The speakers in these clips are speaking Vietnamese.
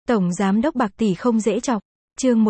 Tổng giám đốc bạc tỷ không dễ chọc. Chương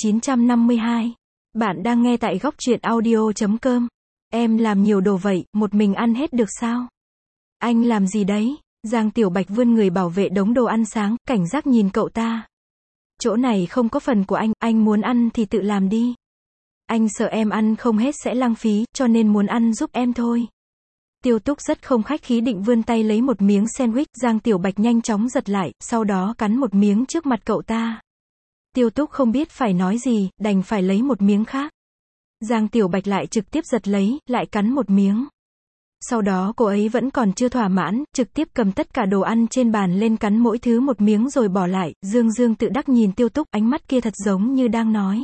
1952. Bạn đang nghe tại góc truyện audio.com. Em làm nhiều đồ vậy, một mình ăn hết được sao? Anh làm gì đấy? Giang Tiểu Bạch vươn người bảo vệ đống đồ ăn sáng, cảnh giác nhìn cậu ta. Chỗ này không có phần của anh muốn ăn thì tự làm đi. Anh sợ em ăn không hết sẽ lãng phí, cho nên muốn ăn giúp em thôi. Tiêu Túc rất không khách khí định vươn tay lấy một miếng sandwich, Giang Tiểu Bạch nhanh chóng giật lại, sau đó cắn một miếng trước mặt cậu ta. Tiêu Túc không biết phải nói gì, đành phải lấy một miếng khác. Giang Tiểu Bạch lại trực tiếp giật lấy, lại cắn một miếng. Sau đó cô ấy vẫn còn chưa thỏa mãn, trực tiếp cầm tất cả đồ ăn trên bàn lên cắn mỗi thứ một miếng rồi bỏ lại, Dương tự đắc nhìn Tiêu Túc, ánh mắt kia thật giống như đang nói.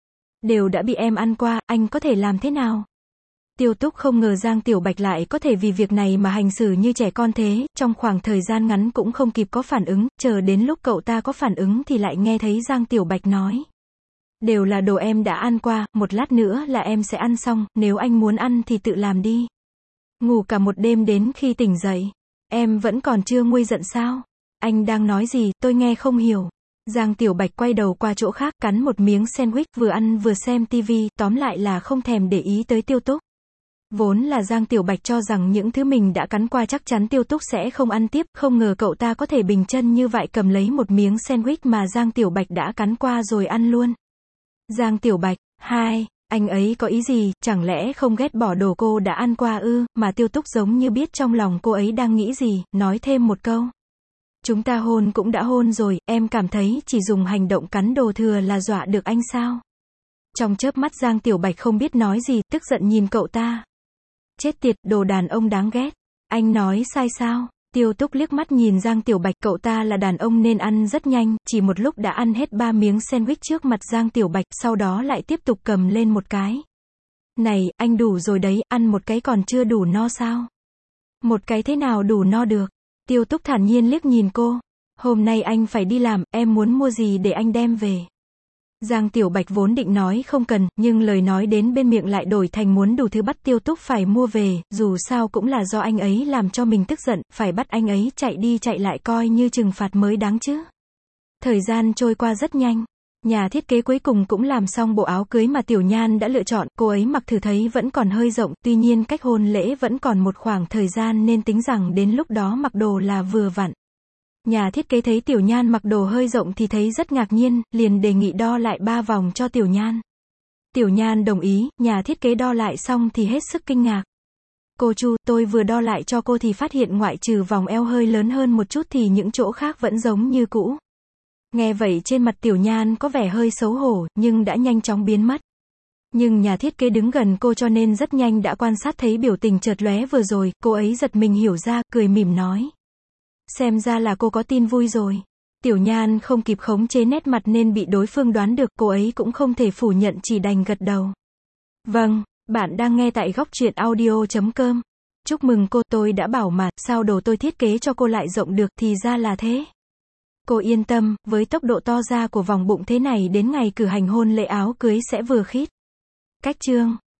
Đều đã bị em ăn qua, anh có thể làm thế nào? Tiêu Túc không ngờ Giang Tiểu Bạch lại có thể vì việc này mà hành xử như trẻ con thế, trong khoảng thời gian ngắn cũng không kịp có phản ứng, chờ đến lúc cậu ta có phản ứng thì lại nghe thấy Giang Tiểu Bạch nói. Đều là đồ em đã ăn qua, một lát nữa là em sẽ ăn xong, nếu anh muốn ăn thì tự làm đi. Ngủ cả một đêm đến khi tỉnh dậy. Em vẫn còn chưa nguôi giận sao? Anh đang nói gì, tôi nghe không hiểu. Giang Tiểu Bạch quay đầu qua chỗ khác, cắn một miếng sandwich, vừa ăn vừa xem tivi, tóm lại là không thèm để ý tới Tiêu Túc. Vốn là Giang Tiểu Bạch cho rằng những thứ mình đã cắn qua chắc chắn Tiêu Túc sẽ không ăn tiếp, không ngờ cậu ta có thể bình chân như vậy cầm lấy một miếng sandwich mà Giang Tiểu Bạch đã cắn qua rồi ăn luôn. Giang Tiểu Bạch, anh ấy có ý gì, chẳng lẽ không ghét bỏ đồ cô đã ăn qua ư, mà Tiêu Túc giống như biết trong lòng cô ấy đang nghĩ gì, nói thêm một câu. Chúng ta hôn cũng đã hôn rồi, em cảm thấy chỉ dùng hành động cắn đồ thừa là dọa được anh sao? Trong chớp mắt Giang Tiểu Bạch không biết nói gì, tức giận nhìn cậu ta. Chết tiệt, đồ đàn ông đáng ghét. Anh nói sai sao? Tiêu Túc liếc mắt nhìn Giang Tiểu Bạch, cậu ta là đàn ông nên ăn rất nhanh, chỉ một lúc đã ăn hết 3 miếng sandwich trước mặt Giang Tiểu Bạch, sau đó lại tiếp tục cầm lên một cái. Này, anh đủ rồi đấy, ăn một cái còn chưa đủ no sao? Một cái thế nào đủ no được? Tiêu Túc thản nhiên liếc nhìn cô. Hôm nay anh phải đi làm, em muốn mua gì để anh đem về? Giang Tiểu Bạch vốn định nói không cần, nhưng lời nói đến bên miệng lại đổi thành muốn đủ thứ bắt Tiêu Túc phải mua về, dù sao cũng là do anh ấy làm cho mình tức giận, phải bắt anh ấy chạy đi chạy lại coi như trừng phạt mới đáng chứ. Thời gian trôi qua rất nhanh. Nhà thiết kế cuối cùng cũng làm xong bộ áo cưới mà Tiểu Nhan đã lựa chọn, cô ấy mặc thử thấy vẫn còn hơi rộng, tuy nhiên cách hôn lễ vẫn còn một khoảng thời gian nên tính rằng đến lúc đó mặc đồ là vừa vặn. Nhà thiết kế thấy Tiểu Nhan mặc đồ hơi rộng thì thấy rất ngạc nhiên, liền đề nghị đo lại 3 vòng cho Tiểu Nhan. Tiểu Nhan đồng ý, nhà thiết kế đo lại xong thì hết sức kinh ngạc. Cô Chu, tôi vừa đo lại cho cô thì phát hiện ngoại trừ vòng eo hơi lớn hơn một chút thì những chỗ khác vẫn giống như cũ. Nghe vậy trên mặt Tiểu Nhan có vẻ hơi xấu hổ, nhưng đã nhanh chóng biến mất. Nhưng nhà thiết kế đứng gần cô cho nên rất nhanh đã quan sát thấy biểu tình chợt lóe vừa rồi, cô ấy giật mình hiểu ra, cười mỉm nói. Xem ra là cô có tin vui rồi. Tiểu Nhan không kịp khống chế nét mặt nên bị đối phương đoán được, cô ấy cũng không thể phủ nhận chỉ đành gật đầu. Vâng, bạn đang nghe tại góc truyện audio.com. Chúc mừng cô, tôi đã bảo mà, sao đồ tôi thiết kế cho cô lại rộng được, thì ra là thế. Cô yên tâm, với tốc độ to ra của vòng bụng thế này đến ngày cử hành hôn lễ áo cưới sẽ vừa khít. Cách chương